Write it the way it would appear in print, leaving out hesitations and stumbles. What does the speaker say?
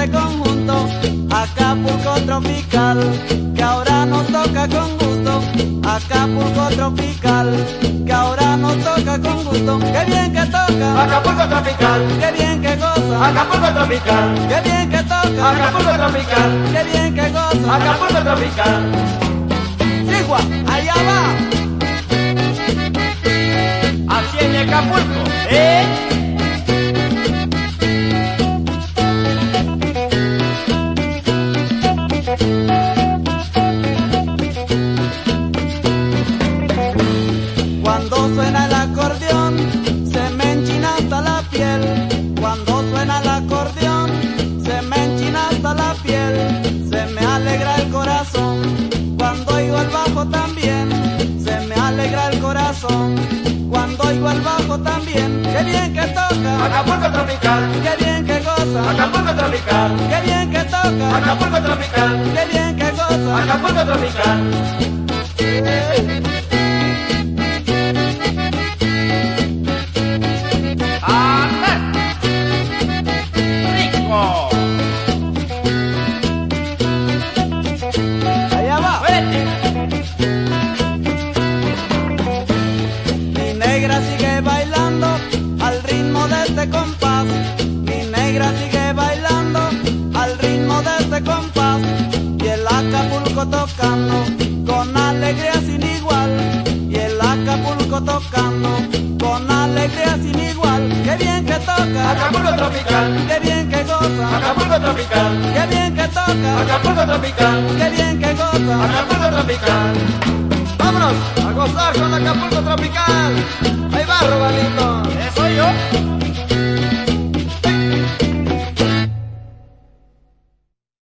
este conjunto, Acapulco tropical, que ahora nos toca con gusto. Acapulco tropical, que ahora nos toca con gusto. Qué bien que toca Acapulco tropical, qué bien que goza Acapulco tropical, qué bien que toca Acapulco tropical, qué bien que goza. Acapulco tropical. Sigua, allá va. Así en Acapulco, ¿eh? Cuando suena el acordeón, se me enchina hasta la piel. Cuando suena el acordeón, se me enchina hasta la piel. Se me alegra el corazón. Cuando oigo el bajo también, se me alegra el corazón. Cuando oigo el bajo también, qué bien que toca Acapulco tropical, qué bien que goza Acapulco tropical, qué bien que toca Acapulco tropical, qué bien que goza. Acapulco tropical. ¡Anda! ¡Rico! Allá va. ¡Vete! Mi negra sigue bailando al ritmo de este compás. Mi negra sigue bailando al ritmo de este compás. Y el Acapulco tocando con alegría sin igual. Y el Acapulco tocando con alegría sin igual. Qué bien que toca Acapulco tropical, qué bien que goza Acapulco tropical, qué bien que toca Acapulco tropical, qué bien que goza. Acapulco tropical. Vámonos a gozar con Acapulco tropical. Ahí va, Robalito. ¿Soy yo?